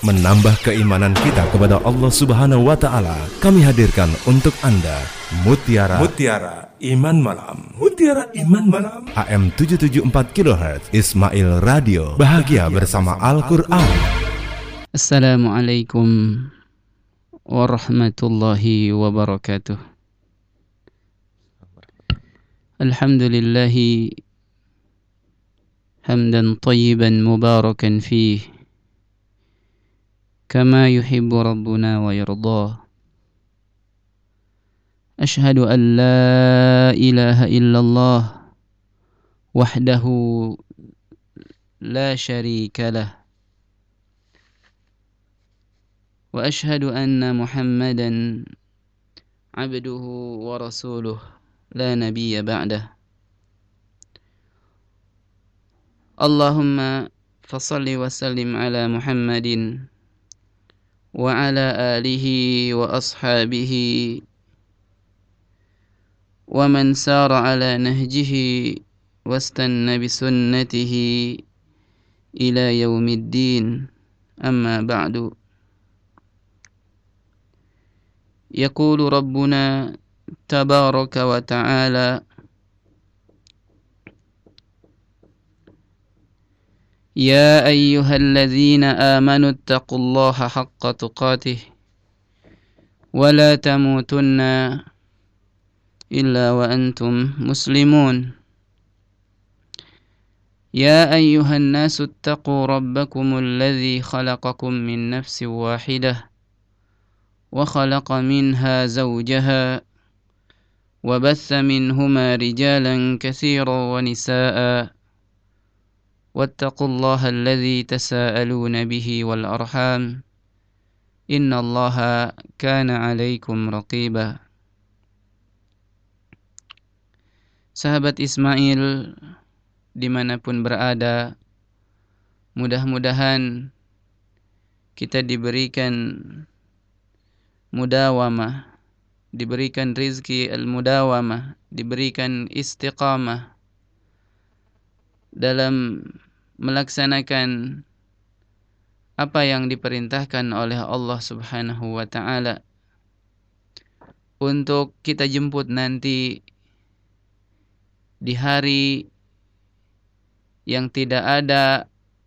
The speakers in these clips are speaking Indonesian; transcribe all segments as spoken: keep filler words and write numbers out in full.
menambah keimanan kita kepada Allah Subhanahu wa taala. Kami hadirkan untuk Anda Mutiara Mutiara Iman Malam. Mutiara Iman Malam. A M tujuh tujuh empat kilohertz Ismail Radio. Bahagia bersama Al-Qur'an. Assalamualaikum warahmatullahi wabarakatuh. Alhamdulillahi hamdan tayyiban mubarakan fih kama yuhibbu rabbuna wa yardah. Ashhadu an la ilaha illallah wahdahu la syarika lah wa ashhadu anna Muhammadan abduhu wa rasuluh la nabiyya ba'dah. Allahumma fasalli wa sallim ala Muhammadin wa ala alihi wa ashabihi wa man sara ala nahjihi wastanna bisunnatihi ila yaumiddin. Amma ba'du. Yaqulu rabbuna tabaraka wa ta'ala ya ayyuhalladzina amanu ittaqullaha haqqa tuqatih wa la tamutunna illa wa antum muslimun. Ya ayyuhan nasu ittaqu rabbakumul ladzi khalaqakum min nafsin wahidah wa khalaqa minha zawjaha wa batha minhuma rijalan katsiran wa nisaa'a wattaqullaha alladzi tasaaluna bihi wal arham innallaha kana 'alaikum raqiba. Sahabat Ismail dimanapun berada, mudah-mudahan kita diberikan mudawamah, diberikan rizki al-mudawamah, diberikan istiqamah dalam melaksanakan apa yang diperintahkan oleh Allah Subhanahu wa ta'ala untuk kita jemput nanti di hari yang tidak ada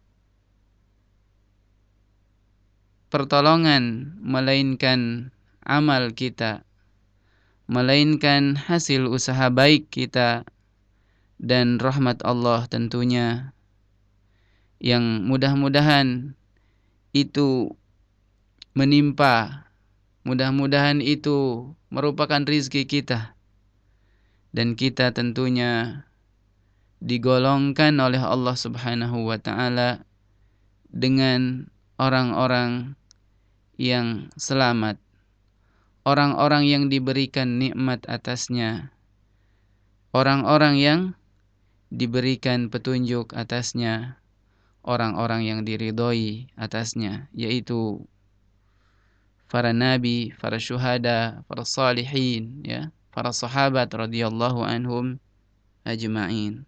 pertolongan melainkan amal kita, melainkan hasil usaha baik kita dan rahmat Allah tentunya, yang mudah-mudahan itu menimpa, mudah-mudahan itu merupakan rizki kita, dan kita tentunya digolongkan oleh Allah Subhanahu wa ta'ala dengan orang-orang yang selamat, orang-orang yang diberikan nikmat atasnya, orang-orang yang diberikan petunjuk atasnya, orang-orang yang diridhoi atasnya, yaitu para nabi, para syuhada, para salihin, ya, para sahabat radhiyallahu anhum ajma'in.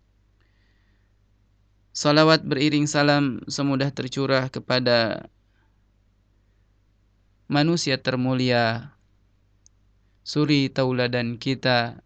Salawat beriring salam semudah tercurah kepada manusia termulia, suri tauladan kita,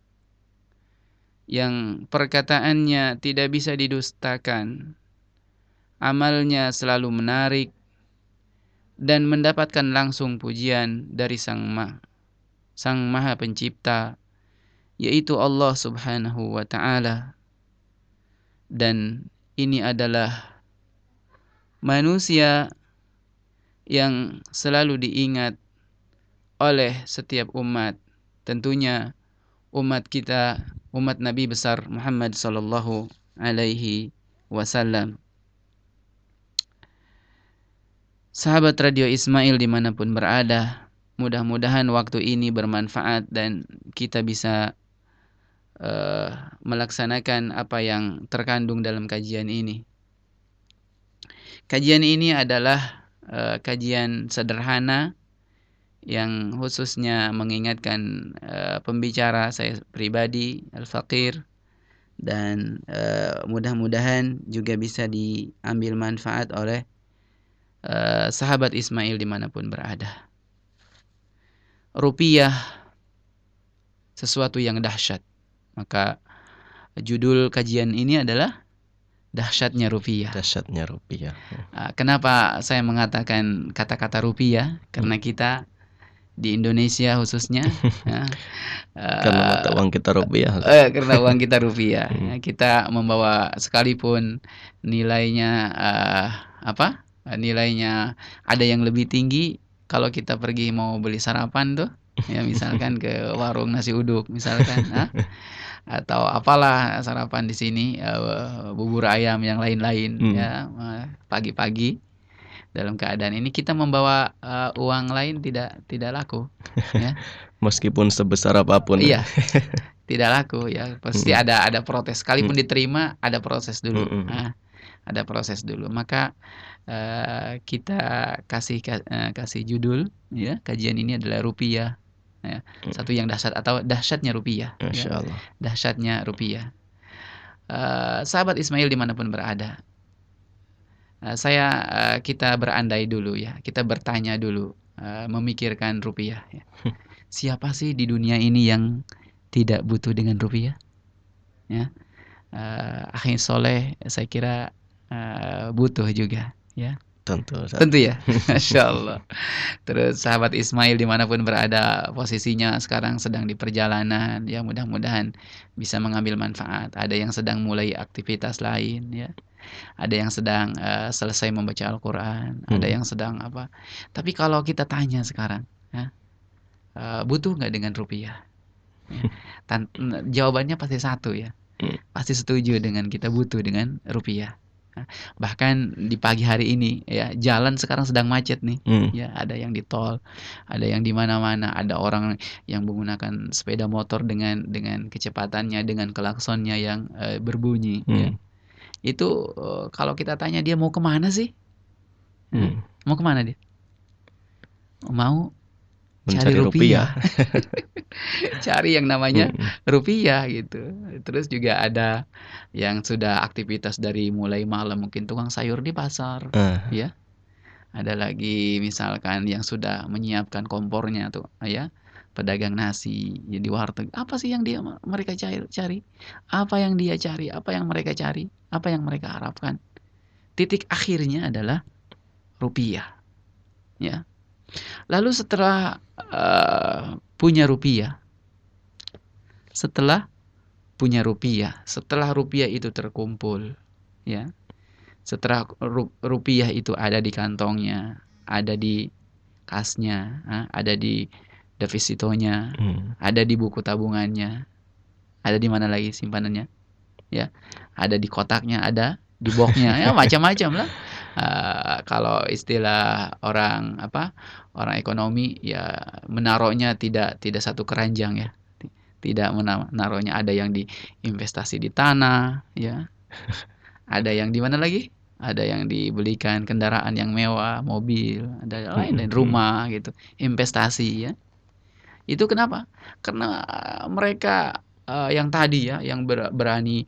yang perkataannya tidak bisa didustakan, amalnya selalu menarik dan mendapatkan langsung pujian dari Sang Ma, Sang Maha Pencipta, yaitu Allah Subhanahu wa ta'ala. Dan ini adalah manusia yang selalu diingat oleh setiap umat, tentunya umat kita, umat Nabi besar Muhammad sallallahu alaihi wasallam. Sahabat Radio Ismail dimanapun berada, mudah-mudahan waktu ini bermanfaat dan kita bisa uh, melaksanakan apa yang terkandung dalam kajian ini. Kajian ini adalah uh, kajian sederhana yang khususnya mengingatkan uh, pembicara saya pribadi, Al-Faqir, dan uh, mudah-mudahan juga bisa diambil manfaat oleh uh, sahabat Ismail dimanapun berada, rupiah sesuatu yang dahsyat. Maka judul kajian ini adalah dahsyatnya rupiah. Dahsyatnya rupiah. Uh, kenapa saya mengatakan kata-kata rupiah? Karena kita di Indonesia khususnya, ya, karena mata uang kita rupiah. Uh, karena uang kita rupiah, ya, kita membawa sekalipun nilainya uh, apa? Nilainya ada yang lebih tinggi. Kalau kita pergi mau beli sarapan tuh, ya misalkan ke warung nasi uduk, misalkan, ah, atau apalah sarapan di sini, uh, bubur ayam yang lain-lain, hmm. ya uh, pagi-pagi. Dalam keadaan ini kita membawa uh, uang lain tidak tidak laku, ya. Meskipun sebesar apapun. Iya, tidak laku, ya. Pasti mm. ada ada protes. Sekalipun mm. diterima, ada proses dulu. Mm. Nah, ada proses dulu. Maka uh, kita kasih uh, kasih judul, ya, kajian ini adalah rupiah, ya. Mm. Satu yang dahsyat atau dahsyatnya rupiah. Masya Allah. Ya. Dahsyatnya rupiah. Uh, sahabat Ismail dimanapun berada. Uh, saya uh, kita berandai dulu, ya, kita bertanya dulu, uh, memikirkan rupiah, ya. Siapa sih di dunia ini yang tidak butuh dengan rupiah, ya? Uh, Akhi Soleh saya kira uh, butuh juga, ya. Tentu, tentu ya, Masya Allah. Terus sahabat Ismail dimanapun berada, posisinya sekarang sedang di perjalanan, ya, mudah-mudahan bisa mengambil manfaat. Ada yang sedang mulai aktivitas lain, ya. Ada yang sedang uh, selesai membaca Al-Quran, hmm. ada yang sedang apa. Tapi kalau kita tanya sekarang, ya, uh, butuh nggak dengan rupiah? Ya, tan- jawabannya pasti satu, ya, hmm. pasti setuju dengan kita butuh dengan rupiah. Nah, bahkan di pagi hari ini, ya, jalan sekarang sedang macet nih, hmm. ya, ada yang di tol, ada yang di mana-mana, ada orang yang menggunakan sepeda motor dengan dengan kecepatannya, dengan klaksonnya yang uh, berbunyi, hmm. ya. Itu uh, kalau kita tanya dia mau kemana sih? Hmm. Mau kemana dia? Mau mencari cari rupiah, rupiah. Cari yang namanya hmm. rupiah gitu. Terus juga ada yang sudah aktivitas dari mulai malam, mungkin tukang sayur di pasar, uh. ya. Ada lagi misalkan yang sudah menyiapkan kompornya tuh, ya. Pedagang nasi ya, di warteg. Apa sih yang dia mereka cari, cari? Apa yang dia cari? Apa yang mereka cari? Apa yang mereka harapkan? Titik akhirnya adalah rupiah, ya. Lalu setelah uh, punya rupiah, setelah punya rupiah, setelah rupiah itu terkumpul, ya, setelah rupiah itu ada di kantongnya, ada di kasnya, ada di depositonya, hmm. ada di buku tabungannya, ada di mana lagi simpanannya, ya, ada di kotaknya, ada di boxnya, ya, macam-macam lah. Uh, kalau istilah orang apa, orang ekonomi, ya, menaruhnya tidak tidak satu keranjang, ya, tidak menaruhnya, ada yang diinvestasi di tanah, ya, ada yang di mana lagi, ada yang dibelikan kendaraan yang mewah, mobil, ada lain-lain, rumah gitu, investasi, ya. Itu kenapa? Karena mereka uh, yang tadi, ya, yang ber, berani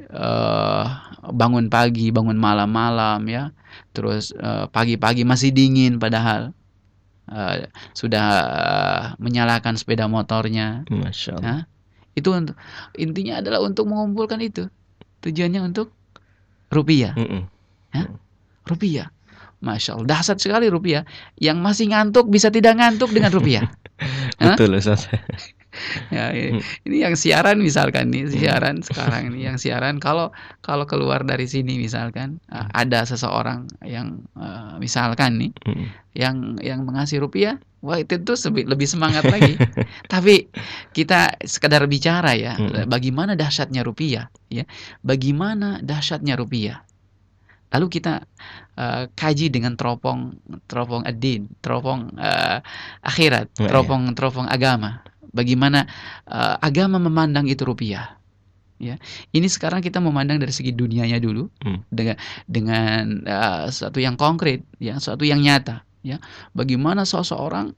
uh, bangun pagi, bangun malam-malam, ya, terus uh, pagi-pagi masih dingin padahal uh, sudah uh, menyalakan sepeda motornya. Masya Allah. Nah, itu untuk, intinya adalah untuk mengumpulkan itu. Tujuannya untuk rupiah. Ya? Rupiah. Masya Allah, dahsyat sekali rupiah. Yang masih ngantuk bisa tidak ngantuk dengan rupiah. Betul, Ustaz. Ya, ini, ini yang siaran misalkan nih, siaran sekarang ini yang siaran, kalau kalau keluar dari sini misalkan uh, ada seseorang yang uh, misalkan nih hmm. yang yang mengasih rupiah, wah itu tuh lebih semangat lagi. Tapi kita sekedar bicara, ya, hmm. bagaimana dahsyatnya rupiah, ya, bagaimana dahsyatnya rupiah. Lalu kita uh, kaji dengan teropong teropong ad-din, teropong uh, akhirat, teropong teropong agama. Bagaimana uh, agama memandang itu rupiah, ya. Ini sekarang kita memandang dari segi dunianya dulu, hmm. dengan dengan uh, sesuatu yang konkret, ya, sesuatu yang nyata, ya. Bagaimana seseorang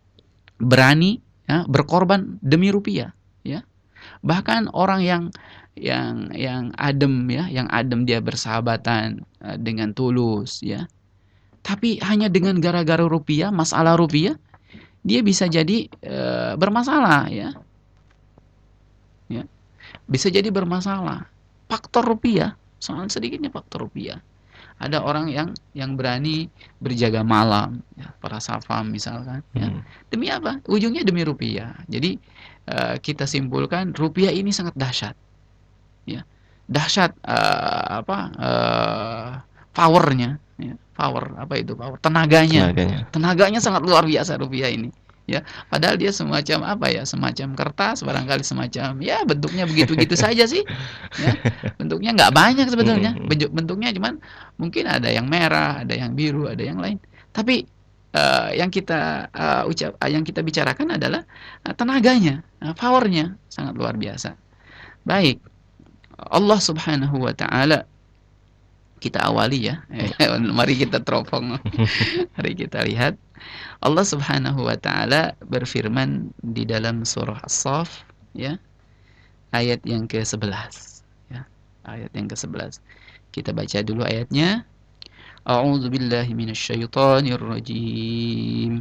berani, ya, berkorban demi rupiah, ya. Bahkan orang yang yang yang adem, ya, yang adem dia bersahabatan uh, dengan tulus, ya. Tapi hanya dengan gara-gara rupiah, masalah rupiah, dia bisa jadi e, bermasalah ya. Ya. Bisa jadi bermasalah. Faktor rupiah, sangat sedikitnya faktor rupiah. Ada orang yang yang berani berjaga malam, ya, para safam misalkan, ya. Demi apa? Ujungnya demi rupiah. Jadi uh, kita simpulkan rupiah ini sangat dahsyat, ya, dahsyat uh, apa uh, powernya, ya. Power apa itu? Power tenaganya, Tenaganya. tenaganya sangat luar biasa rupiah ini. Ya, padahal dia semacam apa ya, semacam kertas, barangkali semacam ya bentuknya begitu-gitu saja sih, ya, bentuknya nggak banyak sebetulnya, bentuknya cuman mungkin ada yang merah, ada yang biru, ada yang lain, tapi uh, yang kita uh, ucap, uh, yang kita bicarakan adalah uh, tenaganya, uh, powernya sangat luar biasa. Baik, Allah Subhanahu Wa Taala kita awali ya, mari kita teropong, mari kita lihat. Allah Subhanahu Wa Taala berfirman di dalam surah As-Saff, ya, ayat yang ke sebelas, ya, ayat yang ke sebelas. Kita baca dulu ayatnya. A'udzu billahi minasyaitonir rajim.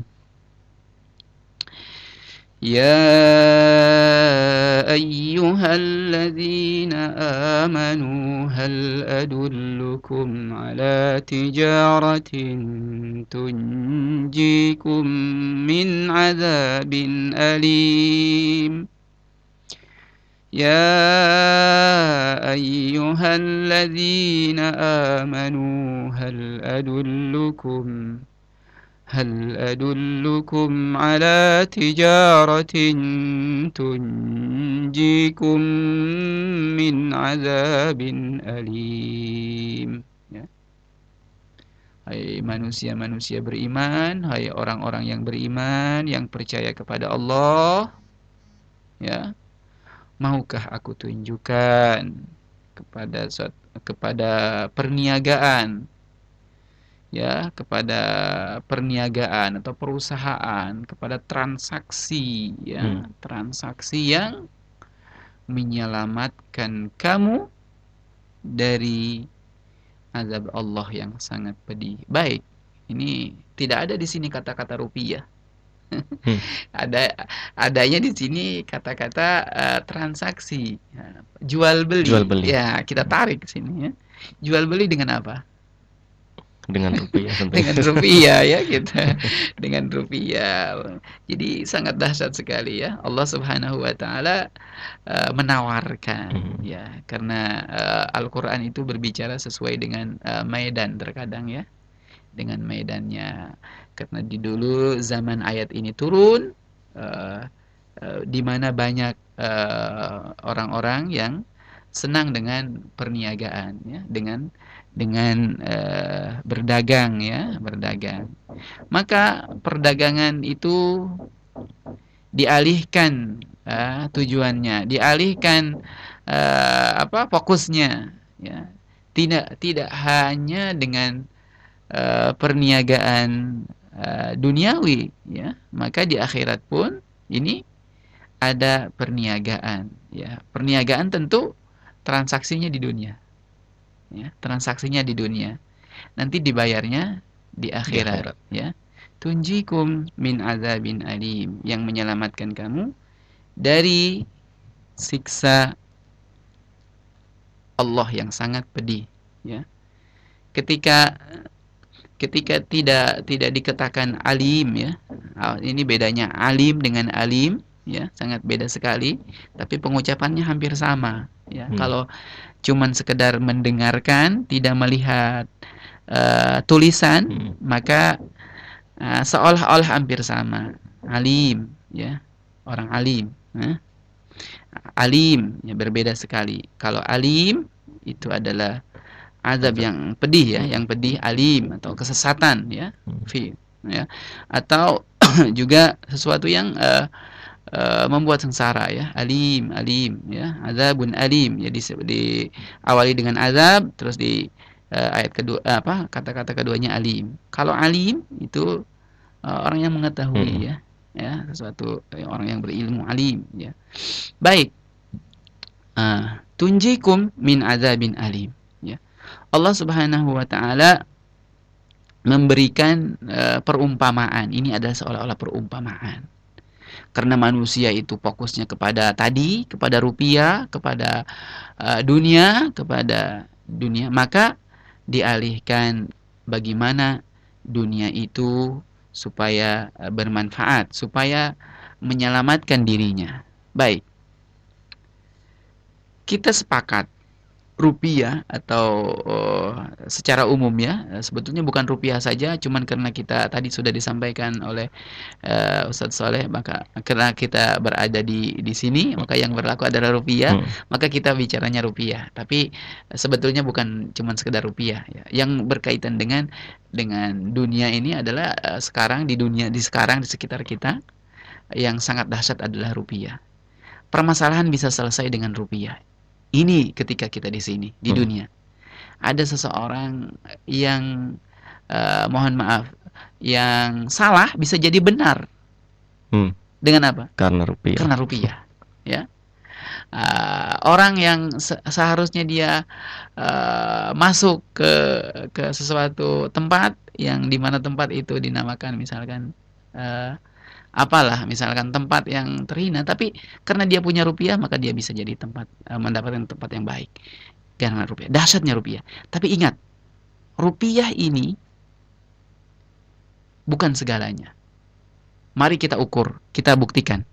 Ya ayyuhalladzina amanu hal adullukum ala tijaratin tunjikum min azabin alim. Ya ayyuhalladzina amanu hal adullukum هل أدلكم على تجارة تنجيكم من عذاب أليم. Ya. Hai manusia-manusia beriman, hai orang-orang yang beriman, yang percaya kepada Allah, ya, maukah aku tunjukkan kepada kepada perniagaan, ya, kepada perniagaan atau perusahaan, kepada transaksi, ya, hmm. transaksi yang menyelamatkan kamu dari azab Allah yang sangat pedih. Baik, ini tidak ada di sini kata-kata rupiah. Hmm. ada adanya di sini kata-kata uh, transaksi, ya, jual beli. Jual beli. Ya, kita tarik ke sini, ya. Jual beli dengan apa? Dengan rupiah. Dengan rupiah, ya, kita dengan rupiah. Jadi sangat dahsyat sekali, ya, Allah Subhanahu Wa Taala uh, menawarkan, hmm. ya, karena uh, Al-Quran itu berbicara sesuai dengan uh, medan terkadang, ya, dengan medannya. Karena di dulu zaman ayat ini turun, uh, uh, di mana banyak uh, orang-orang yang senang dengan perniagaan, ya, dengan dengan uh, berdagang, ya, berdagang. Maka perdagangan itu dialihkan uh, tujuannya, dialihkan uh, apa fokusnya, ya, tidak tidak hanya dengan uh, perniagaan uh, duniawi, ya, maka di akhirat pun ini ada perniagaan, ya, perniagaan tentu transaksinya di dunia. Ya, transaksinya di dunia, nanti dibayarnya di akhirat, ya. Tunjikum min azabin alim, yang menyelamatkan kamu dari siksa Allah yang sangat pedih, ya. Ketika ketika tidak tidak dikatakan alim, ya, ini bedanya alim dengan alim, ya, sangat beda sekali, tapi pengucapannya hampir sama, ya. Hmm. Kalau cuman sekedar mendengarkan, tidak melihat uh, tulisan, hmm. maka uh, seolah-olah hampir sama. Alim, ya, orang alim, eh? Alim, ya, berbeda sekali. Kalau alim itu adalah azab yang pedih, ya, yang pedih, alim, atau kesesatan, ya, fi, ya, atau juga sesuatu yang uh, Uh, membuat sengsara, ya, alim, alim, ya, azabun alim, ya, di, diawali dengan azab, terus di uh, ayat kedua, uh, apa kata-kata keduanya alim. Kalau alim itu uh, orang yang mengetahui, hmm. ya, ya, sesuatu, ya, orang yang berilmu, alim, ya. Baik, uh, tunjikum min azabin alim, ya. Allah Subhanahu Wa Taala memberikan uh, perumpamaan. Ini adalah seolah-olah perumpamaan. Karena manusia itu fokusnya kepada tadi, kepada rupiah, kepada uh, dunia, kepada dunia, maka dialihkan bagaimana dunia itu supaya uh, bermanfaat, supaya menyelamatkan dirinya. Baik. Kita sepakat rupiah atau uh, secara umum ya, sebetulnya bukan rupiah saja, cuman karena kita tadi sudah disampaikan oleh uh, Ustadz Soleh, maka karena kita berada di di sini, maka yang berlaku adalah rupiah, hmm. maka kita bicaranya rupiah. Tapi uh, sebetulnya bukan cuman sekedar rupiah ya. Yang berkaitan dengan dengan dunia ini adalah uh, sekarang di dunia di sekarang di sekitar kita yang sangat dahsyat adalah rupiah. Permasalahan bisa selesai dengan rupiah. Ini ketika kita di sini, di hmm. dunia. Ada seseorang yang, uh, mohon maaf, yang salah bisa jadi benar. Hmm. Dengan apa? Karena rupiah. Karena rupiah. Ya. Uh, orang yang se- seharusnya dia uh, masuk ke ke sesuatu tempat yang dimana tempat itu dinamakan misalkan uh, apalah, misalkan tempat yang terhina, tapi karena dia punya rupiah maka dia bisa jadi tempat uh, mendapatkan tempat yang baik karena rupiah. Dahsyatnya rupiah. Tapi ingat, rupiah ini bukan segalanya. Mari kita ukur, kita buktikan.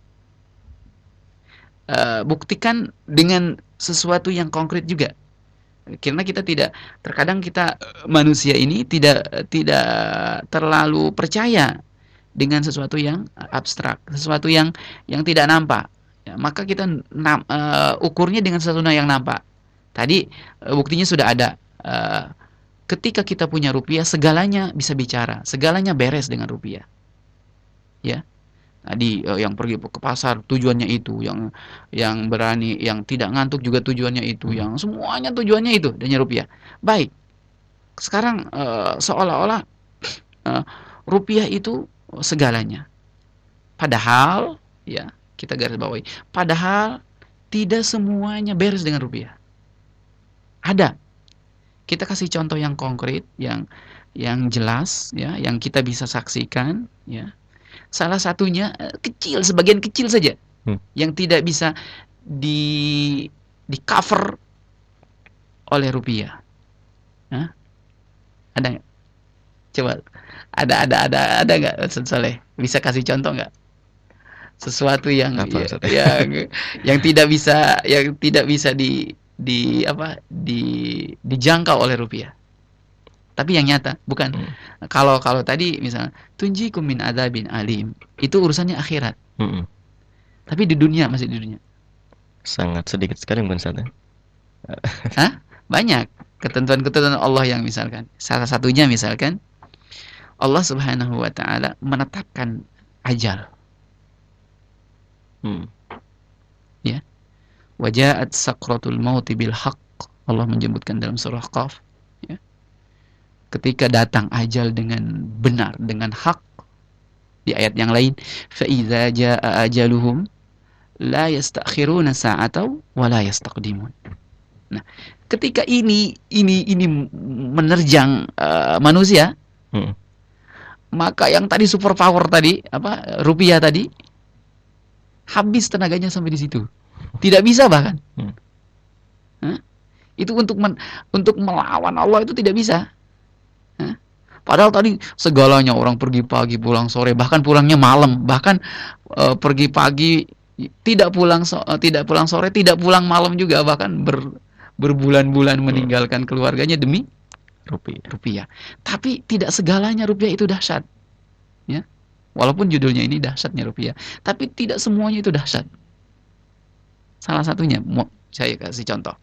Uh, buktikan dengan sesuatu yang konkret juga. Karena kita tidak, terkadang kita manusia ini tidak tidak terlalu percaya dengan sesuatu yang abstrak, sesuatu yang yang tidak nampak. Ya, maka kita nam, uh, ukurnya dengan sesuatu yang nampak. Tadi uh, buktinya sudah ada. Uh, ketika kita punya rupiah, segalanya bisa bicara, segalanya beres dengan rupiah. Ya, tadi uh, yang pergi ke pasar tujuannya itu, yang yang berani, yang tidak ngantuk juga tujuannya itu, yang semuanya tujuannya itu dengan rupiah. Baik. Sekarang uh, seolah-olah uh, rupiah itu segalanya. Padahal, ya, kita garis bawahi, padahal tidak semuanya beres dengan rupiah. Ada. Kita kasih contoh yang konkret, yang yang jelas, ya, yang kita bisa saksikan, ya. Salah satunya kecil, sebagian kecil saja, hmm. yang tidak bisa di di cover oleh rupiah. Hah? Ada nggak? Coba. Ada ada ada ada nggak Ustaz Saleh? Bisa kasih contoh nggak? Sesuatu yang apa, ya, yang yang tidak bisa yang tidak bisa di di apa di dijangkau oleh rupiah. Tapi yang nyata, bukan. Hmm. Kalau kalau tadi misalnya tunjikum min adzabin alim, itu urusannya akhirat. Hmm. Tapi di dunia, masih di dunia. Sangat sedikit sekali bukan Ustaz. Hah? Banyak ketentuan-ketentuan Allah yang misalkan. Salah satunya misalkan Allah Subhanahu wa taala menetapkan ajal. Hmm. Ya. Waja'at sakratul maut bil haqq. Allah menyebutkan dalam surah Qaf, ya. Ketika datang ajal dengan benar, dengan hak. Di ayat yang lain, fa idza jaa ajaluhum la yastakhiruna sa'atan wa la yastaqdimun. Nah, ketika ini ini ini menerjang uh, manusia, hmm. maka yang tadi super power tadi, apa, rupiah tadi, habis tenaganya sampai di situ. Tidak bisa bahkan. Hmm. Hah? Itu untuk men, untuk melawan Allah itu tidak bisa. Hah? Padahal tadi segalanya, orang pergi pagi pulang sore, bahkan pulangnya malam, bahkan uh, pergi pagi tidak pulang so, uh, tidak pulang sore, tidak pulang malam juga, bahkan ber, berbulan-bulan meninggalkan keluarganya demi rupiah. rupiah. Tapi tidak segalanya rupiah itu dahsyat. Ya. Walaupun judulnya ini dahsyatnya rupiah, tapi tidak semuanya itu dahsyat. Salah satunya, mau saya kasih contoh.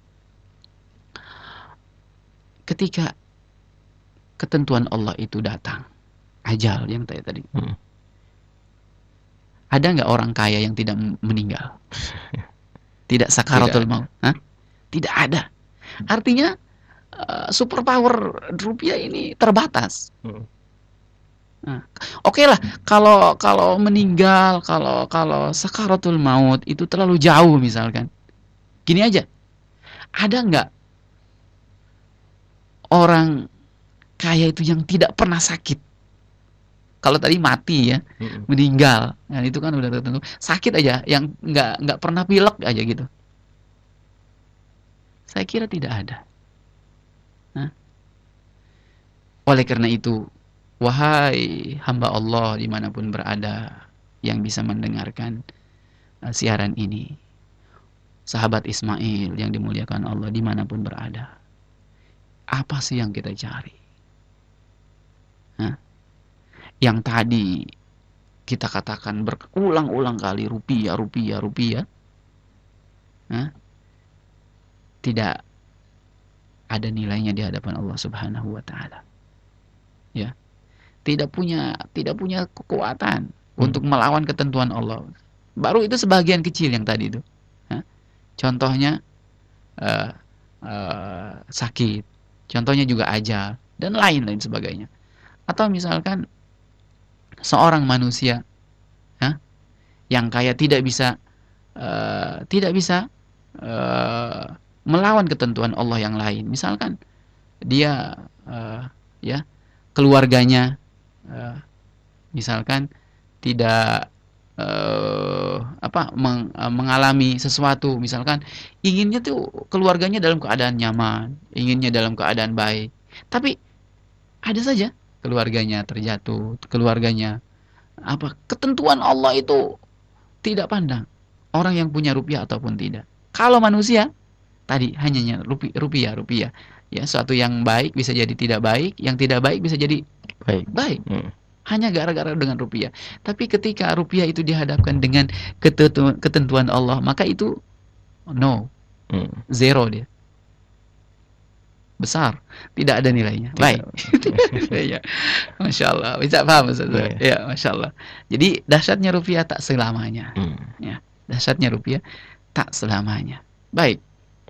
Ketika ketentuan Allah itu datang, ajal yang tadi tadi. Hmm. Ada nggak orang kaya yang tidak meninggal? Tidak sakaratul maut? Hah? Tidak ada. Artinya uh, superpower rupiah ini terbatas. Hmm. Nah, oke okay lah, kalau kalau meninggal, kalau kalau sakaratul maut itu terlalu jauh misalkan. Gini aja, ada nggak orang kaya itu yang tidak pernah sakit. Kalau tadi mati ya, Mm-mm. meninggal, nah itu kan udah tertentu. Sakit aja, yang nggak nggak pernah pilek aja gitu. Saya kira tidak ada. Nah, oleh karena itu, wahai hamba Allah dimanapun berada yang bisa mendengarkan uh, siaran ini, sahabat Ismail yang dimuliakan Allah dimanapun berada, apa sih yang kita cari? Hah? Yang tadi kita katakan berulang-ulang kali rupiah, rupiah, rupiah, Hah? tidak ada nilainya di hadapan Allah Subhanahu wa taala. Ya. Tidak punya tidak punya kekuatan hmm. untuk melawan ketentuan Allah. Baru itu sebagian kecil yang tadi itu. Hah? Contohnya uh, uh, sakit, contohnya juga ajal dan lain-lain sebagainya. Atau misalkan seorang manusia huh, yang kaya tidak bisa uh, tidak bisa uh, melawan ketentuan Allah yang lain. Misalkan dia uh, ya keluarganya uh, misalkan tidak uh, apa meng, uh, mengalami sesuatu, misalkan inginnya tuh keluarganya dalam keadaan nyaman, inginnya dalam keadaan baik, tapi ada saja keluarganya terjatuh, keluarganya apa ketentuan Allah itu tidak pandang orang yang punya rupiah ataupun tidak. Kalau manusia tadi hanya rupiah, rupiah, rupiah. Ya, suatu yang baik bisa jadi tidak baik, yang tidak baik bisa jadi baik. Baik. Hmm. Hanya gara-gara dengan rupiah. Tapi ketika rupiah itu dihadapkan dengan ketentuan, ketentuan Allah, maka itu no, Hmm. zero dia. Besar, tidak ada nilainya. Tidak. Baik. Ya, Masya Allah, bisa paham Ustaz? Yeah. Ya, Masya Allah. Jadi dahsyatnya rupiah tak selamanya. Hmm. Ya, dahsyatnya rupiah tak selamanya. Baik.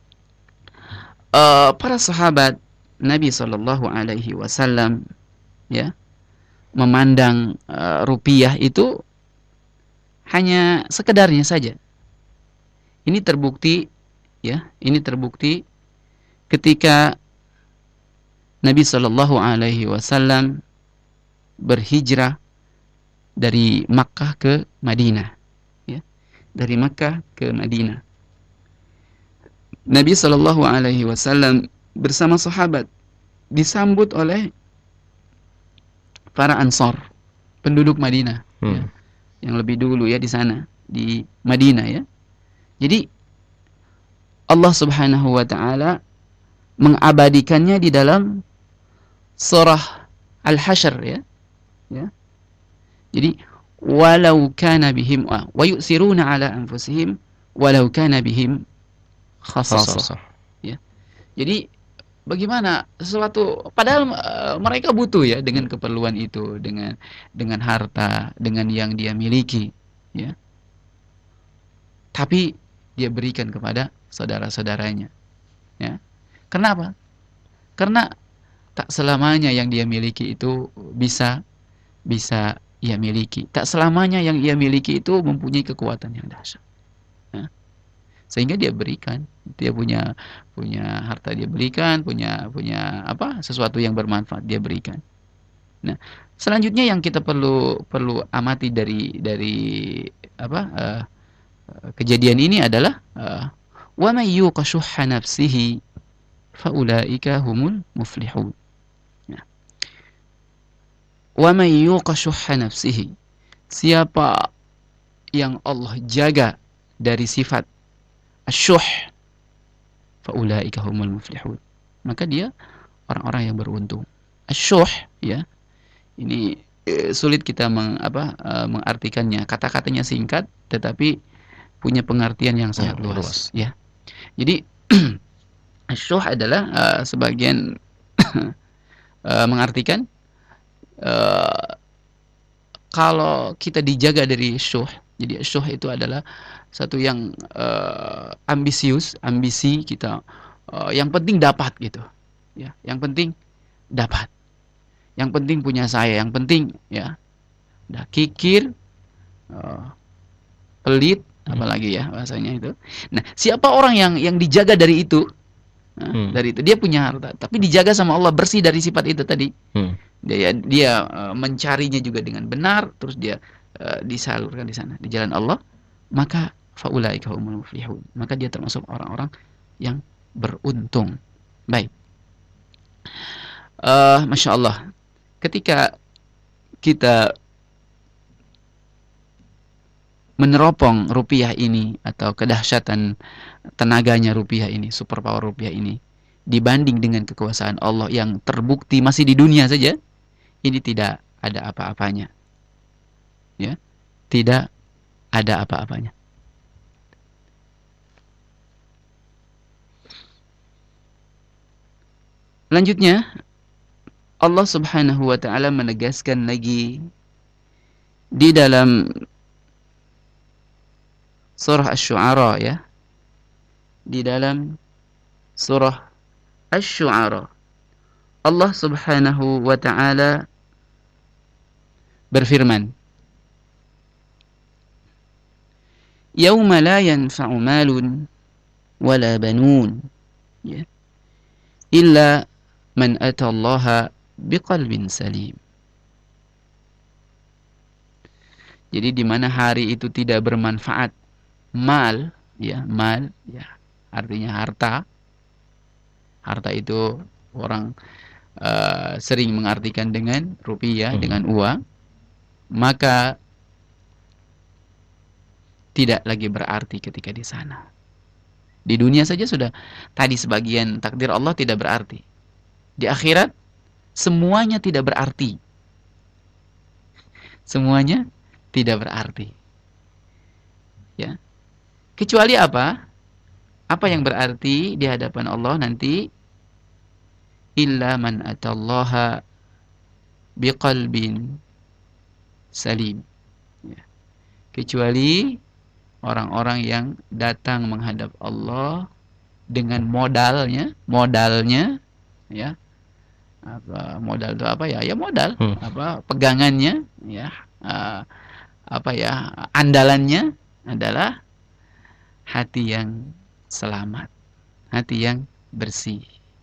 Uh, para sahabat Nabi Shallallahu Alaihi Wasallam ya memandang uh, rupiah itu hanya sekedarnya saja. Ini terbukti ya, ini terbukti ketika Nabi Shallallahu Alaihi Wasallam berhijrah dari Makkah ke Madinah, ya, dari Makkah ke Madinah. Nabi Shallallahu Alaihi Wasallam bersama sahabat disambut oleh para Ansor, penduduk Madinah, Hmm. ya, yang lebih dulu ya di sana di Madinah ya. Jadi Allah Subhanahu Wa Taala mengabadikannya di dalam surah Al-Hasyr ya. Ya. Jadi walau kana bihim wa yusiruna ala anfusihim walau kana bihim khasasah. Ya. Jadi bagaimana sesuatu padahal uh, mereka butuh ya dengan keperluan itu, dengan dengan harta, dengan yang dia miliki ya. Tapi dia berikan kepada saudara-saudaranya. Ya. Kenapa? Karena tak selamanya yang dia miliki itu bisa bisa ia miliki. Tak selamanya yang ia miliki itu mempunyai kekuatan yang dahsyat. Ya. Sehingga dia berikan, dia punya punya harta dia berikan, punya punya apa? Sesuatu yang bermanfaat dia berikan. Nah, selanjutnya yang kita perlu perlu amati dari dari apa? Uh, kejadian ini adalah uh, wa may yuqa shuhha nafsihi faulaika humul muflihun. Wa may yuqa shuhha nafsihi, siapa yang Allah jaga dari sifat asyuh faulaika humul muflihun, maka dia orang-orang yang beruntung. Asyuh ya, ini eh, sulit kita meng, apa, uh, mengartikannya. Kata-katanya singkat tetapi punya pengertian yang sangat Hmm, luas, luas ya. Jadi asyuh adalah uh, sebagian uh, mengartikan uh, kalau kita dijaga dari syuh. Jadi syuh itu adalah satu yang uh, ambisius, ambisi kita uh, yang penting dapat gitu. Ya, yang penting dapat. Yang penting punya saya, yang penting ya. Dah kikir, uh, pelit, apalagi ya bahasanya itu. Nah, siapa orang yang yang dijaga dari itu? Nah, Hmm. dari itu dia punya harta, tapi dijaga sama Allah, bersih dari sifat itu tadi. Hmm. Dia dia uh, mencarinya juga dengan benar, terus dia uh, disalurkan di sana di jalan Allah, maka faulaika humul muflihun. Maka dia termasuk orang-orang yang beruntung. Baik. Uh, Masya Allah. Ketika kita meneropong rupiah ini atau kedahsyatan tenaganya rupiah ini, superpower rupiah ini dibanding dengan kekuasaan Allah yang terbukti masih di dunia saja, ini tidak ada apa-apanya. Ya, tidak ada apa-apanya. Lanjutnya, Allah Subhanahu wa taala menegaskan lagi di dalam surah Asy-Syu'ara, ya. Di dalam surah Asy-Syu'ara, Allah Subhanahu wa taala berfirman, "Yauma la yanfa'u malun wala banun." Ya. Illa man atallaha biqalbin salim. Jadi di mana hari itu tidak bermanfaat mal, ya, mal, ya, artinya harta. Harta itu orang uh, sering mengartikan dengan rupiah, hmm. dengan uang, maka tidak lagi berarti ketika di sana. Di dunia saja sudah tadi sebagian takdir Allah tidak berarti. Di akhirat semuanya tidak berarti. Semuanya tidak berarti. Ya. Kecuali apa? Apa yang berarti di hadapan Allah nanti? Illa man atallaha biqalbin salim. Ya. Kecuali orang-orang yang datang menghadap Allah dengan modalnya, modalnya, ya. Apa modal itu apa ya? Ya modal, hmm. apa pegangannya, ya. Uh, apa ya? Andalannya adalah hati yang selamat, hati yang bersih.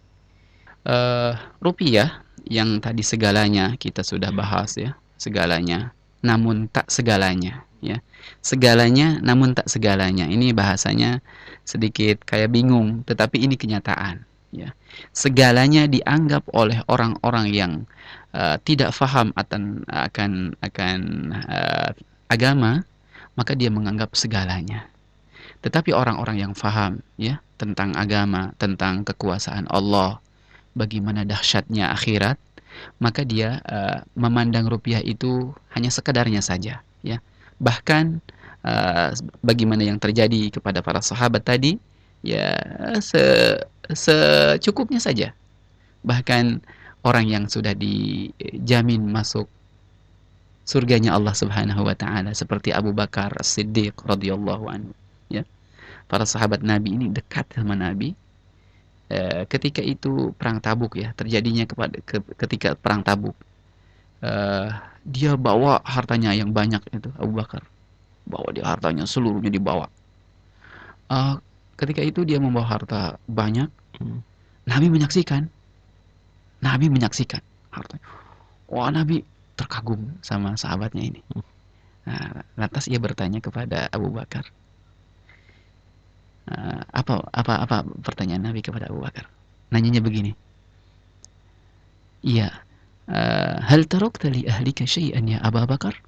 Uh, rupiah yang tadi segalanya kita sudah bahas, ya, segalanya, namun tak segalanya, ya, segalanya namun tak segalanya. Ini bahasanya sedikit kayak bingung, tetapi ini kenyataan, ya. Segalanya dianggap oleh orang-orang yang uh, tidak faham akan akan akan uh, agama, maka dia menganggap segalanya. Tetapi orang-orang yang faham, ya, tentang agama, tentang kekuasaan Allah, bagaimana dahsyatnya akhirat, maka dia uh, memandang rupiah itu hanya sekedarnya saja, ya. Bahkan uh, bagaimana yang terjadi kepada para sahabat tadi, ya, se secukupnya saja. Bahkan orang yang sudah dijamin masuk surganya Allah Subhanahu wa taala seperti Abu Bakar As-Siddiq radhiyallahu anhu, ya. Para sahabat Nabi ini dekat sama Nabi. E, ketika itu perang Tabuk, ya, terjadinya kepada ke, ketika perang Tabuk. E, dia bawa hartanya yang banyak itu, Abu Bakar. Bawa dia hartanya seluruhnya dibawa. E, ketika itu dia membawa harta banyak. Hmm. Nabi menyaksikan. Nabi menyaksikan hartanya. Wah, Nabi terkagum sama sahabatnya ini. Nah, lantas ia bertanya kepada Abu Bakar. Uh, apa apa apa pertanyaan Nabi kepada Abu Bakar? Nanyanya begini. Iya, uh, hal tarakta li ahlika syai'an ya Abu Bakar?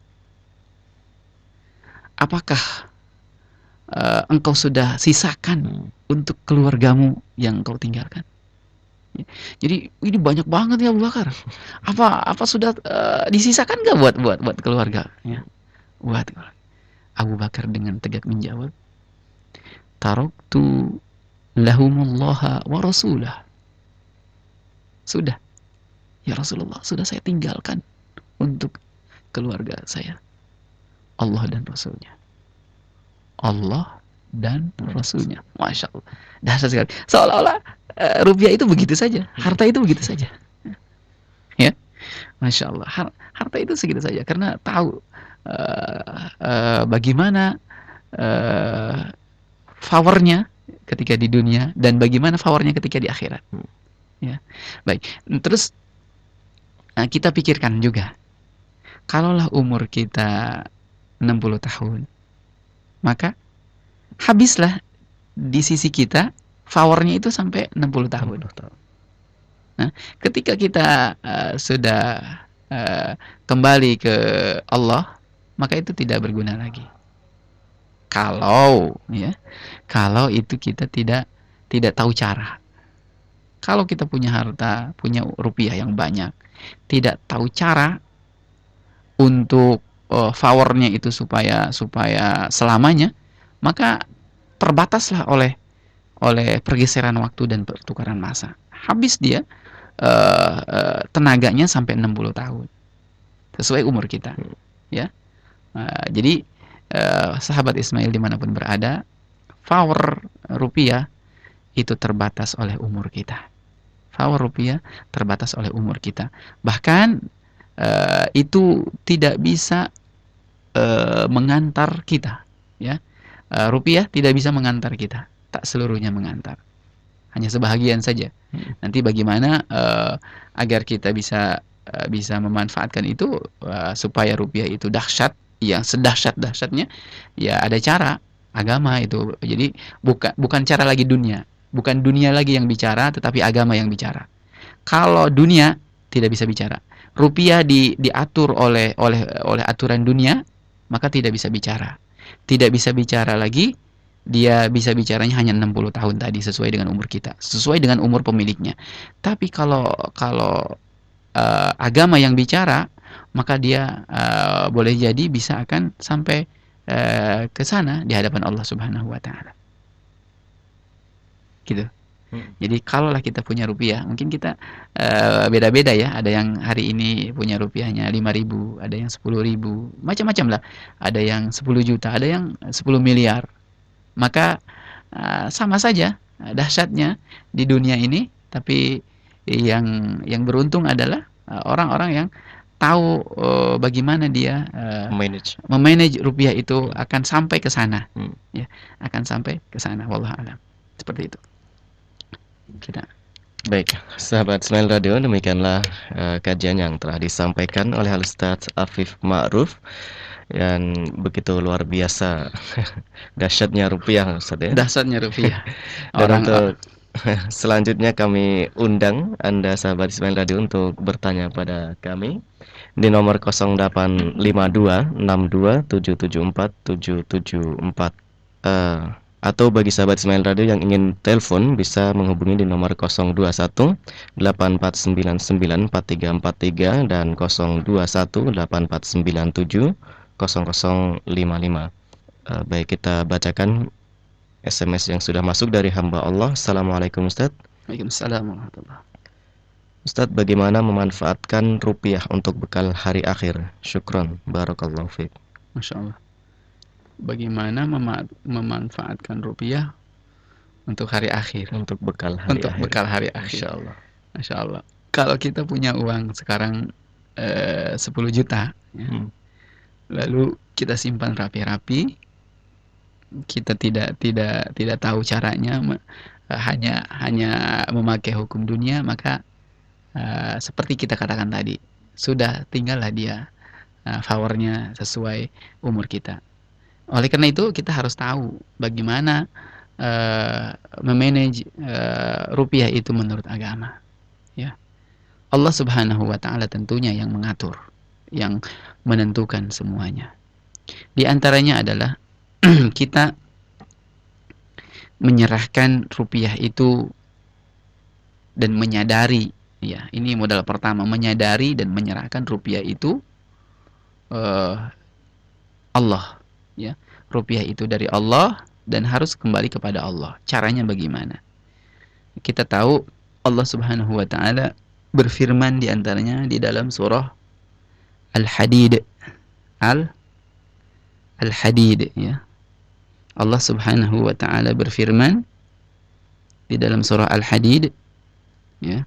Apakah uh, engkau sudah sisakan untuk keluargamu yang engkau tinggalkan? Ya. Jadi ini banyak banget ya Abu Bakar. Apa apa sudah uh, disisakan nggak buat buat buat keluarga? Ya. Buat Abu Bakar dengan tegak menjawab, taraktu lahumullaha wa rasulah. Sudah, ya Rasulullah, sudah saya tinggalkan untuk keluarga saya Allah dan Rasulnya. Allah dan Rasulnya. Masya Allah, dahsyat sekali. Seolah-olah uh, rupiah itu begitu saja, harta itu begitu saja, ya. Masya Allah, Har harta itu segitu saja, karena tahu uh, uh, bagaimana uh, powernya, ketika di dunia dan bagaimana fawarnya ketika di akhirat. Ya. Baik. Terus nah, kita pikirkan juga. Kalaulah umur kita enam puluh tahun, maka habislah di sisi kita fawarnya itu sampai enam puluh tahun. Nah, ketika kita uh, sudah uh, kembali ke Allah, maka itu tidak berguna lagi. Kalau ya, kalau itu kita tidak tidak tahu cara. Kalau kita punya harta, punya rupiah yang banyak, tidak tahu cara untuk uh, fawarnya itu supaya supaya selamanya, maka terbataslah oleh oleh pergeseran waktu dan pertukaran masa. Habis dia uh, uh, tenaganya sampai enam puluh tahun. Sesuai umur kita. Ya. Uh, jadi uh, sahabat Ismail dimanapun berada, fawar rupiah itu terbatas oleh umur kita. Fawar rupiah terbatas oleh umur kita. Bahkan uh, itu tidak bisa uh, mengantar kita. Ya. Uh, rupiah tidak bisa mengantar kita. Tak seluruhnya mengantar. Hanya sebahagian saja. Nanti bagaimana uh, agar kita bisa uh, bisa memanfaatkan itu uh, supaya rupiah itu dahsyat, yang sedahsyat-dahsyatnya, ya ada cara agama itu. Jadi bukan bukan cara lagi dunia, bukan dunia lagi yang bicara, tetapi agama yang bicara. Kalau dunia tidak bisa bicara, rupiah di, diatur oleh oleh oleh aturan dunia, maka tidak bisa bicara. Tidak bisa bicara lagi. Dia bisa bicaranya hanya enam puluh tahun tadi sesuai dengan umur kita, sesuai dengan umur pemiliknya. Tapi kalau kalau uh, agama yang bicara, maka dia uh, boleh jadi bisa akan sampai uh, ke sana di hadapan Allah Subhanahu wa taala. Gitu. Hmm. Jadi kalaulah kita punya rupiah, mungkin kita uh, beda-beda ya. Ada yang hari ini punya rupiahnya lima ribu, ada yang sepuluh ribu, macam-macam lah. Ada yang sepuluh juta, ada yang sepuluh miliar. Maka uh, sama saja uh, dahsyatnya di dunia ini, tapi yang yang beruntung adalah uh, orang-orang yang tahu uh, bagaimana dia uh, manage memanage rupiah itu akan sampai ke sana, hmm. ya, akan sampai ke sana. Wallahu a'lam. Seperti itu. Kita. Baik, sahabat Ismail Radio, demikianlah uh, kajian yang telah disampaikan oleh Al-Ustaz Afif Ma'ruf. Yang begitu luar biasa dahsyatnya rupiah, Ustaz ya. Dahsyatnya rupiah. Dan Orang untuk selanjutnya kami undang Anda sahabat Ismail Radio untuk bertanya pada kami di nomor nol delapan lima dua enam dua tujuh tujuh empat tujuh tujuh empat uh, atau bagi sahabat Ismail Radio yang ingin telepon bisa menghubungi di nomor nol dua satu delapan empat sembilan sembilan empat tiga empat tiga dan nol dua satu delapan empat sembilan tujuh nol nol lima lima. Uh, baik, kita bacakan S M S yang sudah masuk dari hamba Allah. Assalamualaikum Ustaz. Waalaikumsalam warahmatullahi. Ustaz, bagaimana memanfaatkan rupiah untuk bekal hari akhir? Syukron, barakallahu fiik. Masya Allah. Bagaimana mema- memanfaatkan rupiah untuk hari akhir? Untuk bekal hari untuk akhir. bekal hari akhir. Masya Allah. Masya Allah. Kalau kita punya uang sekarang eh, sepuluh juta, ya, hmm. lalu kita simpan rapi-rapi, kita tidak tidak tidak tahu caranya, hanya hanya memakai hukum dunia, maka uh, seperti kita katakan tadi, sudah tinggallah dia uh, fawarnya sesuai umur kita. Oleh karena itu kita harus tahu bagaimana uh, memanage uh, rupiah itu menurut agama. Ya, Allah Subhanahu wa taala tentunya yang mengatur, yang menentukan semuanya. Di antaranya adalah kita menyerahkan rupiah itu dan menyadari, ya, ini modal pertama, menyadari dan menyerahkan rupiah itu uh, Allah, ya, rupiah itu dari Allah dan harus kembali kepada Allah. Caranya bagaimana? Kita tahu Allah Subhanahu wa taala berfirman di antaranya di dalam surah Al-Hadid, Al Al-Hadid, ya. Allah Subhanahu wa taala berfirman di dalam surah Al-Hadid, ya.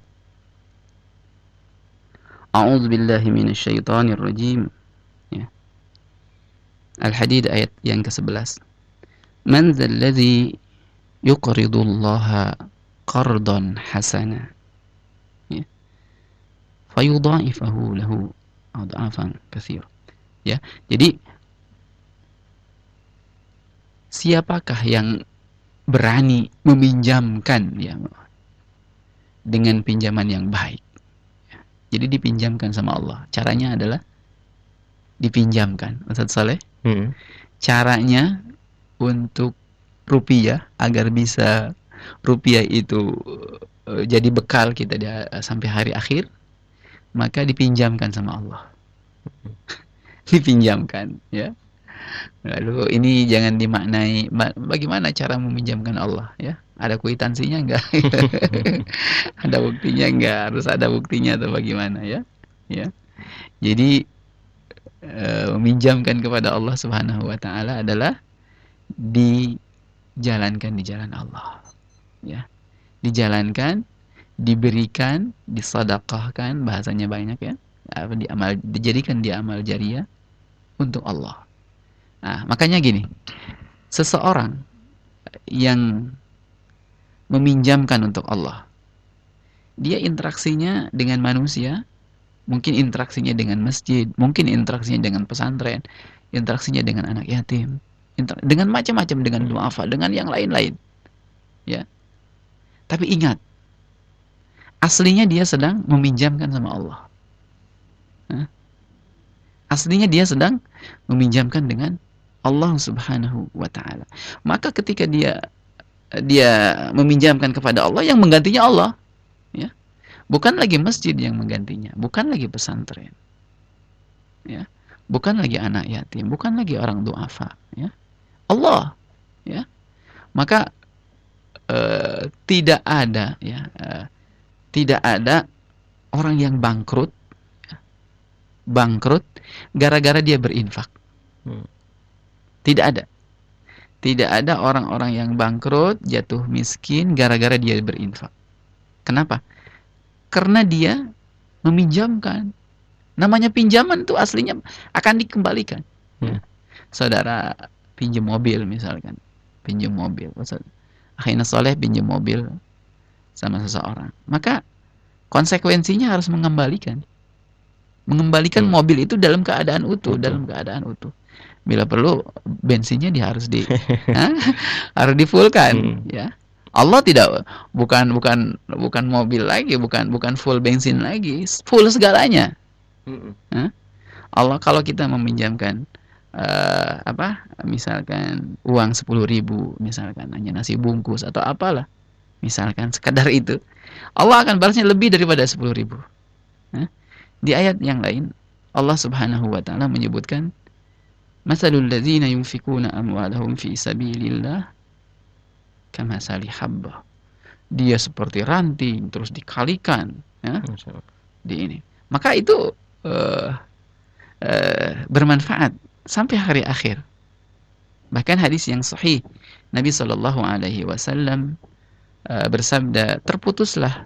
A'udzu billahi minasyaitonir rajim. Ya. Al-Hadid ayat yang ke sebelas. Man dzalladzi yuqridullaha qardan hasana, ya, fayudha'ifahu lahu adhafan katsira. Ya, jadi siapakah yang berani meminjamkan, ya, dengan pinjaman yang baik? Jadi dipinjamkan sama Allah. Caranya adalah dipinjamkan. Ustaz Saleh, hmm. caranya untuk rupiah, agar bisa rupiah itu uh, jadi bekal kita dia, uh, sampai hari akhir, maka dipinjamkan sama Allah. Dipinjamkan, ya. Lalu ini jangan dimaknai bagaimana cara meminjamkan Allah, ya. Ada kwitansinya enggak? Ada buktinya enggak? Harus ada buktinya atau bagaimana, ya? Ya. Jadi e, meminjamkan kepada Allah Subhanahu wa taala adalah dijalankan di jalan Allah. Ya. Dijalankan, diberikan, disedekahkan, bahasanya banyak, ya. Di amal, dijadikan dia amal jariah untuk Allah. Nah, makanya gini. Seseorang yang meminjamkan untuk Allah, dia interaksinya dengan manusia, mungkin interaksinya dengan masjid, mungkin interaksinya dengan pesantren, interaksinya dengan anak yatim, dengan macam-macam, dengan duafa, dengan yang lain-lain, ya. Tapi ingat, aslinya dia sedang meminjamkan sama Allah. Hah? Aslinya dia sedang meminjamkan dengan Allah Subhanahu wa taala. Maka ketika dia dia meminjamkan kepada Allah, yang menggantinya Allah, ya. Bukan lagi masjid yang menggantinya, bukan lagi pesantren, ya. Bukan lagi anak yatim, bukan lagi orang duafa, ya. Allah, ya. Maka uh, tidak ada, ya, uh, tidak ada orang yang bangkrut, ya, bangkrut gara-gara dia berinfak. Hmm. Tidak ada. Tidak ada orang-orang yang bangkrut, jatuh miskin gara-gara dia berinfak. Kenapa? Karena dia meminjamkan. Namanya pinjaman itu aslinya akan dikembalikan. Hmm. Saudara pinjam mobil misalkan. Pinjam mobil. Akhirnya soleh pinjam mobil sama seseorang. Maka konsekuensinya harus mengembalikan. Mengembalikan hmm. mobil itu dalam keadaan utuh. Betul. Dalam keadaan utuh. Bila perlu bensinnya dia harus di harus difulkan, hmm. ya. Allah tidak bukan bukan bukan mobil lagi, bukan bukan full bensin lagi, full segalanya. Hmm. Allah kalau kita meminjamkan uh, apa? Misalkan uang sepuluh ribu, misalkan hanya nasi bungkus atau apalah. Misalkan sekadar itu, Allah akan balasnya lebih daripada sepuluh ribu. Huh? Di ayat yang lain Allah Subhanahu wa taala menyebutkan Masalul ladzina yunfikuna amwalahum fi sabilillah kamathali habbah. Dia seperti ranting terus dikalikan, ya, di ini. Maka itu uh, uh, bermanfaat sampai hari akhir. Bahkan hadis yang sahih, Nabi sallallahu alaihi wasallam uh, bersabda, terputuslah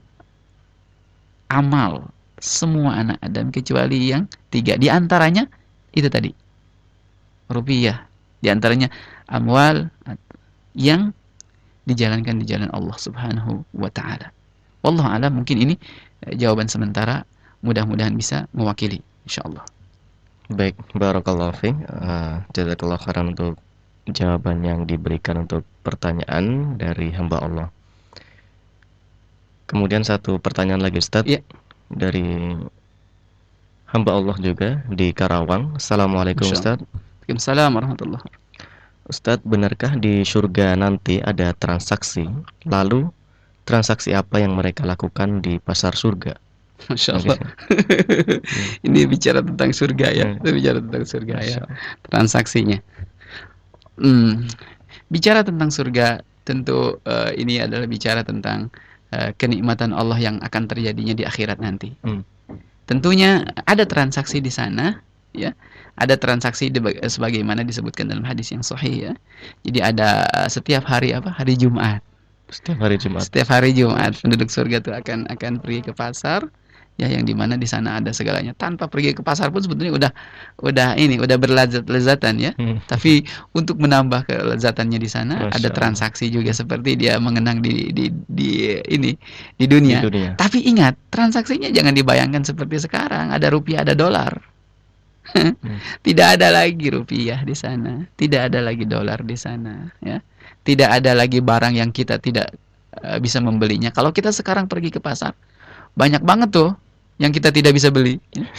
amal semua anak Adam kecuali yang tiga. Di antaranya itu tadi, rupiah, di antaranya amwal yang dijalankan di jalan Allah Subhanahu wa taala. Wallahu a'lam, mungkin ini jawaban sementara, mudah-mudahan bisa mewakili insyaallah. Baik, barakallahu fiik. Uh, jazakallahu khairan untuk jawaban yang diberikan untuk pertanyaan dari hamba Allah. Kemudian satu pertanyaan lagi, Ustaz. Ya. Dari hamba Allah juga di Karawang. Assalamualaikum, Ustaz. Waalaikumsalam warahmatullahi wabarakatuh. Ustadz, benarkah di surga nanti ada transaksi? Lalu transaksi apa yang mereka lakukan di pasar surga? Masya Allah. Ini bicara tentang surga, ya. Ini bicara tentang surga, ya. Transaksinya. Hmm. Bicara tentang surga, tentu uh, ini adalah bicara tentang uh, kenikmatan Allah yang akan terjadinya di akhirat nanti. Hmm. Tentunya ada transaksi di sana, ya. Ada transaksi sebagaimana disebutkan dalam hadis yang sahih, ya. Jadi ada setiap hari apa? Hari Jumat. Setiap hari Jumat. Setiap hari Jumat penduduk surga itu akan akan pergi ke pasar, ya, yang dimana di sana ada segalanya. Tanpa pergi ke pasar pun sebetulnya udah udah ini udah berlezat-lezatan ya. Hmm. Tapi untuk menambah kelezatannya di sana Masya ada transaksi Allah. Juga seperti dia mengenang di di di ini di dunia. di dunia. Tapi ingat, transaksinya jangan dibayangkan seperti sekarang, ada rupiah, ada dolar. hmm. Tidak ada lagi rupiah di sana, tidak ada lagi dolar di sana ya. Tidak ada lagi barang yang kita tidak uh, bisa membelinya. Kalau kita sekarang pergi ke pasar, banyak banget tuh yang kita tidak bisa beli.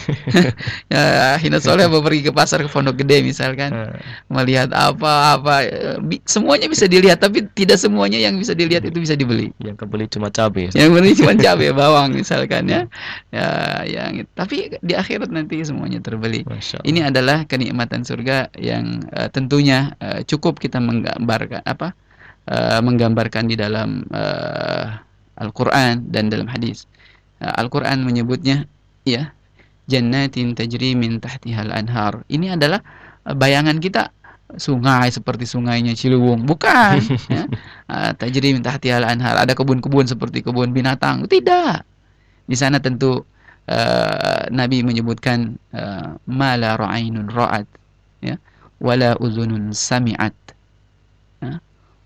Ya, Hina Soleh mau pergi ke pasar ke Pondok Gede misalkan, melihat apa-apa, semuanya bisa dilihat, tapi tidak semuanya yang bisa dilihat itu bisa dibeli. Yang kebeli cuma cabai. Yang beli cuma cabai, bawang misalkan ya. Ya, yang tapi di akhirat nanti semuanya terbeli. Ini adalah kenikmatan surga yang uh, tentunya uh, cukup kita menggambarkan apa? Uh, menggambarkan di dalam uh, Al-Qur'an dan dalam hadis. Al-Quran menyebutnya ya jannatin tajri min tahtihal anhar. Ini adalah bayangan kita sungai seperti sungainya Ciliwung, bukan ya. Tajri min tahtihal anhar, ada kebun-kebun seperti kebun binatang, tidak. Di sana tentu uh, Nabi menyebutkan uh, ma la ra'ainun ra'at ya, wala uzunun sami'at ya,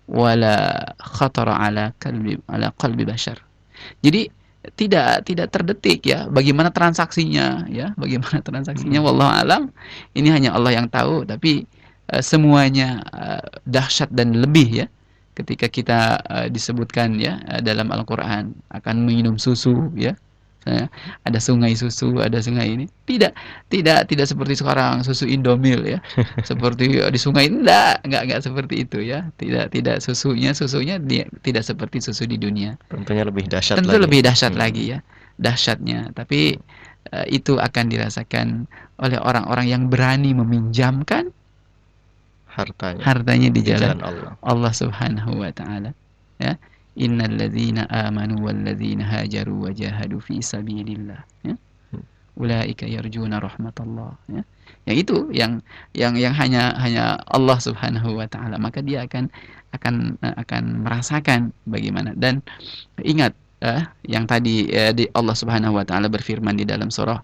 wala khatara ala qalbi ala qalbi bashar. Jadi tidak tidak terdetik ya bagaimana transaksinya ya bagaimana transaksinya wallahu alam, ini hanya Allah yang tahu, tapi uh, semuanya uh, dahsyat dan lebih ya ketika kita uh, disebutkan ya uh, dalam Al-Qur'an akan minum susu ya. Ya, ada sungai susu, ada sungai ini. Tidak, tidak, tidak seperti sekarang susu Indomil ya. Seperti di sungai, enggak, enggak, enggak seperti itu ya. Tidak, tidak susunya, susunya dia, tidak seperti susu di dunia. Tentunya lebih dahsyat Tentu lagi. lebih dahsyat hmm. lagi ya. Dahsyatnya, tapi uh, itu akan dirasakan oleh orang-orang yang berani meminjamkan hartanya, hartanya di, di jalan, jalan Allah. Allah Subhanahu wa taala ya. Innal ladzina amanu wal ladzina hajaru wa jahadu fi sabilillah ya. Ulaika yarjuna rahmatallah ya. Yang itu yang yang yang hanya hanya Allah Subhanahu wa taala, maka dia akan akan akan merasakan bagaimana. Dan ingat eh, yang tadi eh, di Allah Subhanahu wa taala berfirman di dalam surah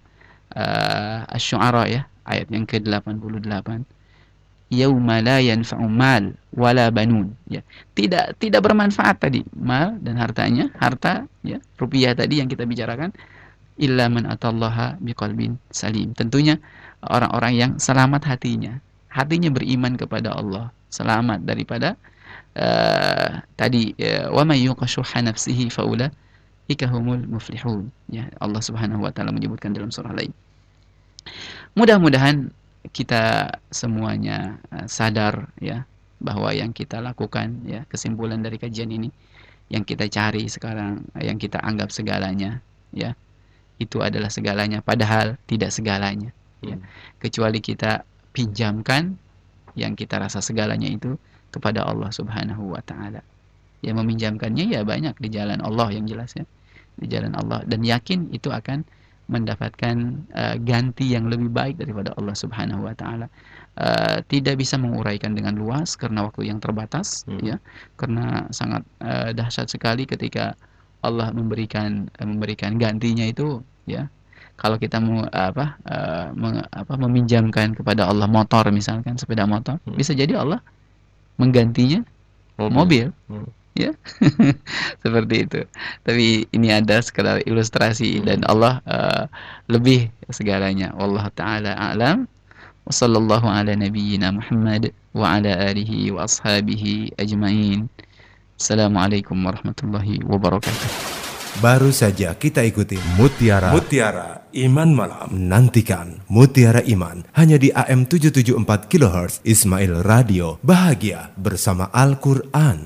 uh, Asy-Syu'ara ya, ayat yang ke delapan puluh delapan. Yauma la yanfa'u mal wala banun ya. Tidak tidak bermanfaat tadi mal dan hartanya, harta ya, rupiah tadi yang kita bicarakan, illa man atallaha biqalbin salim. Tentunya orang-orang yang selamat hatinya. Hatinya beriman kepada Allah, selamat daripada uh, tadi uh, wa may yuqashuha nafsihi faulaika humul muflihun ya. Allah Subhanahu wa taala menyebutkan dalam surah lain. Mudah-mudahan kita semuanya uh, sadar ya bahwa yang kita lakukan ya, kesimpulan dari kajian ini, yang kita cari sekarang, yang kita anggap segalanya ya, itu adalah segalanya, padahal tidak segalanya ya. Kecuali kita pinjamkan yang kita rasa segalanya itu kepada Allah Subhanahu wa taala. Ya, meminjamkannya ya banyak di jalan Allah yang jelas ya, di jalan Allah, dan yakin itu akan mendapatkan uh, ganti yang lebih baik daripada Allah Subhanahu wa taala. Uh, tidak bisa menguraikan dengan luas karena waktu yang terbatas hmm. ya, karena sangat uh, dahsyat sekali ketika Allah memberikan uh, memberikan gantinya itu ya. Kalau kita mau apa uh, meng, apa meminjamkan kepada Allah motor misalkan, sepeda motor, hmm. bisa jadi Allah menggantinya mobil, mobil. Hmm. ya. Seperti itu. Tapi ini ada sekedar ilustrasi, hmm. dan Allah uh, lebih segalanya. Wallahu taala a'lam. Wa sallallahu ala nabiyyina Muhammad wa ala alihi wa ashabihi ajmain. Assalamualaikum warahmatullahi wabarakatuh. Baru saja kita ikuti Mutiara Mutiara Iman Malam. Nantikan Mutiara Iman hanya di A M tujuh tujuh empat kilohertz Ismail Radio. Bahagia bersama Al-Quran.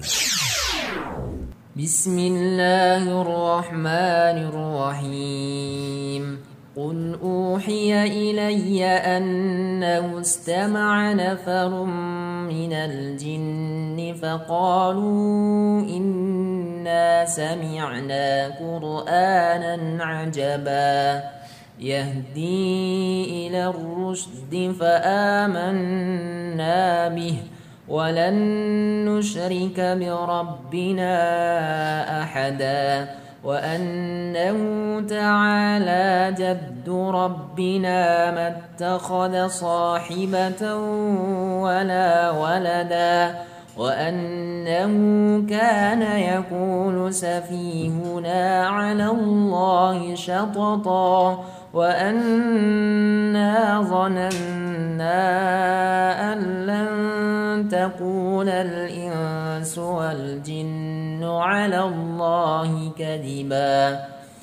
Bismillahirrahmanirrahim. Qul uhiya ilayya annahu istama'a nafarun minal jinni faqalu inna sami'na qur'anan 'ajaba yahdi ila ar-rushdi fa amanna bihi ولن نشرك بربنا أحدا وأنه تعالى جد ربنا ما اتخذ صاحبة ولا ولدا وأنه كان يقول سفيهنا على الله شططا وأنا ظننا أن لن تقول الإنس والجن على الله كذبا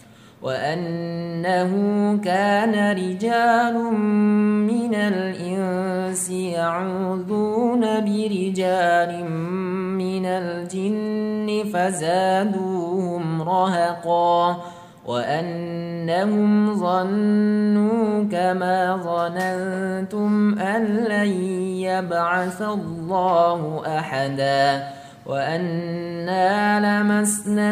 وأنه كان رجال من الإنس يعوذون برجال من الجن فزادوهم رهقا وأنهم ظنوا كما ظننتم أن لن يبعث الله أحدا وأنا لمسنا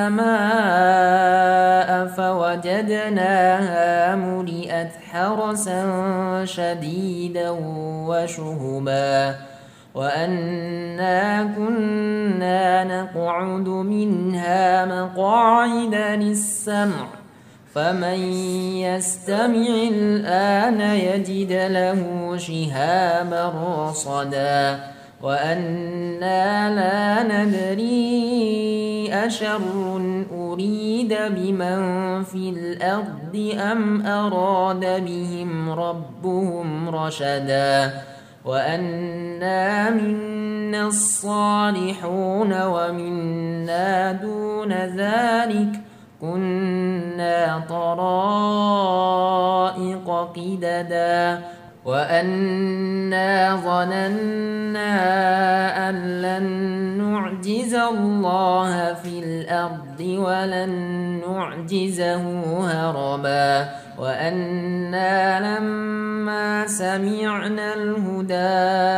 السماء فوجدناها ملئت حرسا شديدا وشهبا وأنا كنا نقعد منها مقاعد للسمع فمن يستمع الآن يجد له شهابا رصدا وأنا لا ندري أشر أريد بمن في الأرض أم أراد بهم ربهم رشدا وأنا منا الصالحون ومنا دون ذلك كنا طرائق قددا وأنا ظننا أن لن نعجز الله في الأرض ولن نعجزه هربا وأنا لما سمعنا الهدى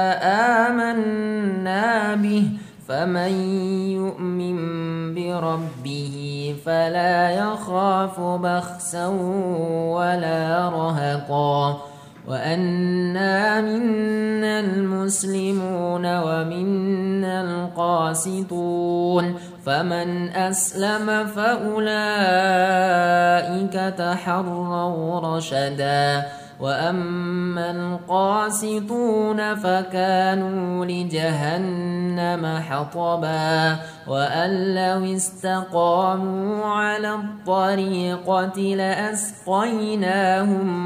آمنا به فمن يؤمن بربه فلا يخاف بخسا ولا رهقا وأنا منا المسلمون ومنا القاسطون فمن أسلم فأولئك تحروا رشدا وأما القاسطون فكانوا لجهنم حطبا وأن لو استقاموا على الطريقة لأسقيناهم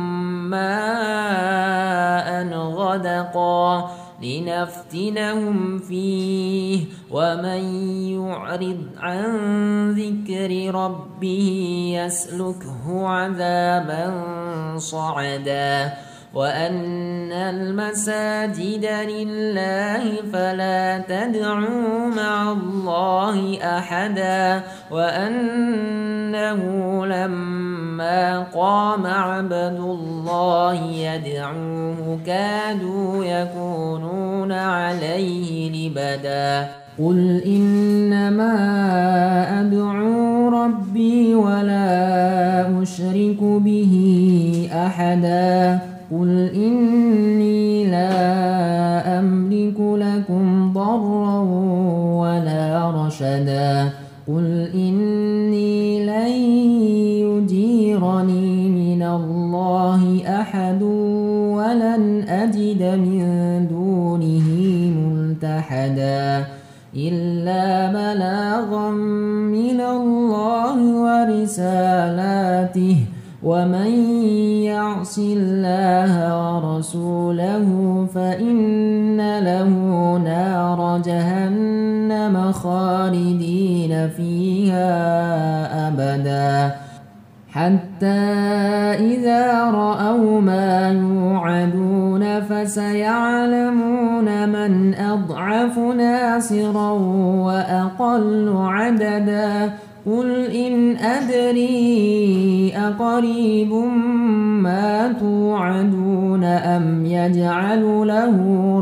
ماء غدقا لنفتنهم فيه ومن يعرض عن ذكر ربه يسلكه عذابا صعدا وأن المساجد لله فلا تدعوا مع الله أحدا وأنه لما قام عبد الله يدعوه كادوا يكونون عليه لبدا قل إنما أدعو ربي ولا أشرك به أحدا قل إني لا أملك لكم ضرا ولا رشدا قل إني لن يجيرني من الله أحد ولن أجد من دونه ملتحدا إلا بلاغا من الله ورسالاته ومن يعص الله ورسوله فإن له نار جهنم خالدين فيها أبدا حتى إذا رأوا ما يوعدون فسيعلمون من أضعف ناصرا وأقل عددا قل إن أدري أقريب ما توعدون أم يجعل له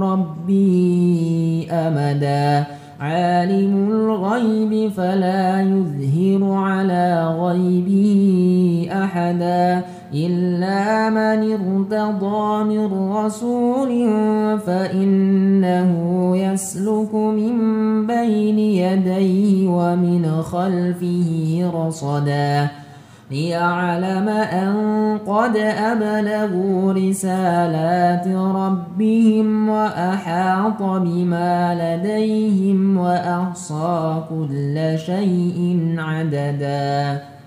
ربي أمدا عالم الغيب فلا يظهر على غيبه أحدا إلا من ارتضى من رسول فإنه يسلك من بين يديه ومن خلفه رصدا ليعلم أن قد أبلغوا رسالات ربهم وأحاط بما لديهم وأحصى كل شيء عددا